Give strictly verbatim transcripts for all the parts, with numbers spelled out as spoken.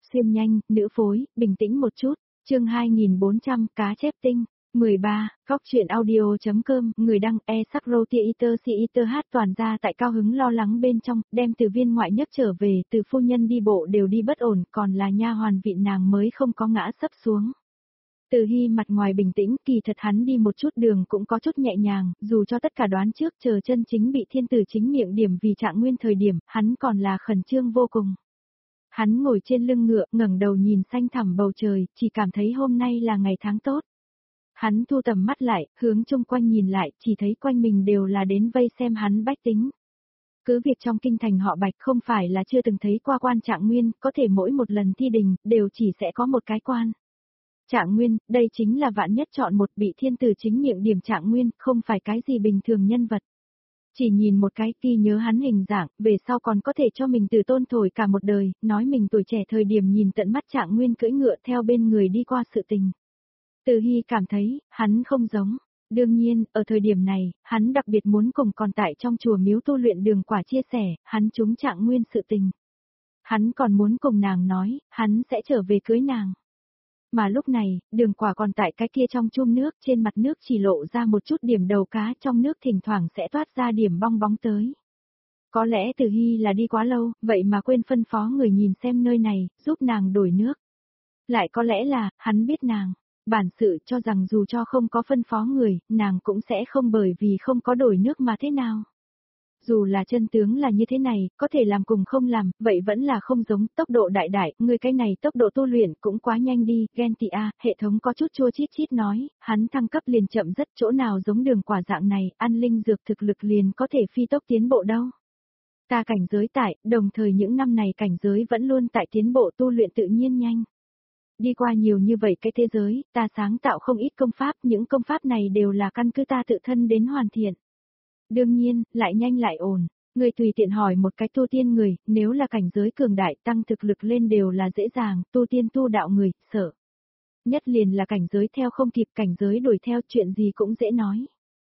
xuyên nhanh, nữ phối, bình tĩnh một chút, chương hai nghìn bốn trăm, cá chép tinh. mười ba, Góc truyện audio.com, người đăng e sắc roti iter si iter hát toàn ra tại cao hứng lo lắng bên trong, đem từ viên ngoại nhất trở về, từ phu nhân đi bộ đều đi bất ổn, còn là nha hoàn vị nàng mới không có ngã sấp xuống. Từ Hy mặt ngoài bình tĩnh, kỳ thật hắn đi một chút đường cũng có chút nhẹ nhàng, dù cho tất cả đoán trước chờ chân chính bị thiên tử chính miệng điểm vì Trạng Nguyên thời điểm, hắn còn là khẩn trương vô cùng. Hắn ngồi trên lưng ngựa, ngẩng đầu nhìn xanh thẳm bầu trời, chỉ cảm thấy hôm nay là ngày tháng tốt. Hắn thu tầm mắt lại, hướng chung quanh nhìn lại, chỉ thấy quanh mình đều là đến vây xem hắn bách tính. Cứ việc trong kinh thành họ Bạch không phải là chưa từng thấy qua quan Trạng Nguyên, có thể mỗi một lần thi đình, đều chỉ sẽ có một cái quan. Trạng Nguyên, đây chính là vạn nhất chọn một bị thiên tử chính miệng điểm Trạng Nguyên, không phải cái gì bình thường nhân vật. Chỉ nhìn một cái ghi nhớ hắn hình dạng, về sau còn có thể cho mình từ tôn thổi cả một đời, nói mình tuổi trẻ thời điểm nhìn tận mắt Trạng Nguyên cưỡi ngựa theo bên người đi qua sự tình. Từ Hy cảm thấy, hắn không giống. Đương nhiên, ở thời điểm này, hắn đặc biệt muốn cùng còn tại trong chùa miếu tu luyện Đường Quả chia sẻ, hắn trúng Trạng Nguyên sự tình. Hắn còn muốn cùng nàng nói, hắn sẽ trở về cưới nàng. Mà lúc này, Đường Quả còn tại cái kia trong chum nước, trên mặt nước chỉ lộ ra một chút điểm đầu cá, trong nước thỉnh thoảng sẽ toát ra điểm bong bóng tới. Có lẽ Từ Hy là đi quá lâu, vậy mà quên phân phó người nhìn xem nơi này, giúp nàng đổi nước. Lại có lẽ là, hắn biết nàng, bản sự cho rằng dù cho không có phân phó người, nàng cũng sẽ không bởi vì không có đổi nước mà thế nào. Dù là chân tướng là như thế này, có thể làm cùng không làm, vậy vẫn là không giống, tốc độ đại đại, người cái này tốc độ tu luyện cũng quá nhanh đi, ghen tị a, hệ thống có chút chua chít chít nói, hắn thăng cấp liền chậm rất, chỗ nào giống Đường Quả dạng này, ăn linh dược thực lực liền có thể phi tốc tiến bộ đâu. Ta cảnh giới tại, đồng thời những năm này cảnh giới vẫn luôn tại tiến bộ tu luyện tự nhiên nhanh. Đi qua nhiều như vậy cái thế giới, ta sáng tạo không ít công pháp, những công pháp này đều là căn cứ ta tự thân đến hoàn thiện. Đương nhiên, lại nhanh lại ổn. Người tùy tiện hỏi một cái tu tiên người, nếu là cảnh giới cường đại tăng thực lực lên đều là dễ dàng, tu tiên tu đạo người, sợ. Nhất liền là cảnh giới theo không kịp, cảnh giới đuổi theo, chuyện gì cũng dễ nói.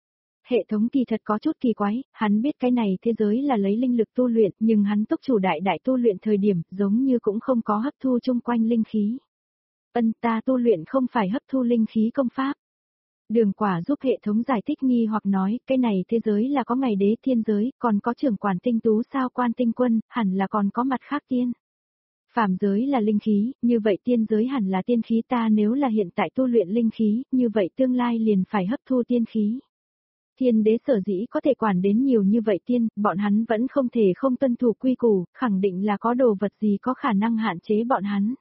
Hệ thống kỳ thật có chút kỳ quái, hắn biết cái này thế giới là lấy linh lực tu luyện, nhưng hắn tốc chủ đại đại tu luyện thời điểm, giống như cũng không có hấp thu chung quanh linh khí. Ân, ta tu luyện không phải hấp thu linh khí công pháp. Đường Quả giúp hệ thống giải thích nghi hoặc nói, cái này thế giới là có ngày đế thiên giới, còn có trưởng quản tinh tú sao quan tinh quân, hẳn là còn có mặt khác tiên. Phàm giới là linh khí, như vậy tiên giới hẳn là tiên khí, ta nếu là hiện tại tu luyện linh khí, như vậy tương lai liền phải hấp thu tiên khí. Thiên đế sở dĩ có thể quản đến nhiều như vậy tiên, bọn hắn vẫn không thể không tuân thủ quy củ, khẳng định là có đồ vật gì có khả năng hạn chế bọn hắn.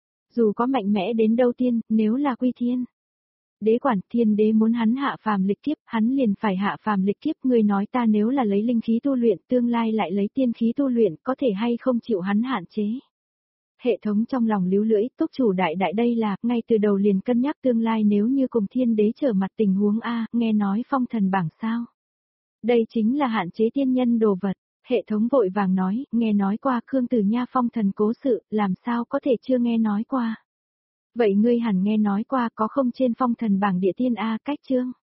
Dù có mạnh mẽ đến đâu tiên, nếu là quy thiên. Đế quản, thiên đế muốn hắn hạ phàm lịch kiếp, hắn liền phải hạ phàm lịch kiếp, người nói ta nếu là lấy linh khí tu luyện, tương lai lại lấy tiên khí tu luyện, có thể hay không chịu hắn hạn chế. Hệ thống trong lòng líu lưỡi, túc chủ đại đại đây là, ngay từ đầu liền cân nhắc tương lai nếu như cùng thiên đế trở mặt tình huống A, nghe nói phong thần bảng sao. Đây chính là hạn chế tiên nhân đồ vật. Hệ thống vội vàng nói, nghe nói qua Khương Tử Nha phong thần cố sự, làm sao có thể chưa nghe nói qua. Vậy ngươi hẳn nghe nói qua có không trên phong thần bảng địa tiên A cách chương.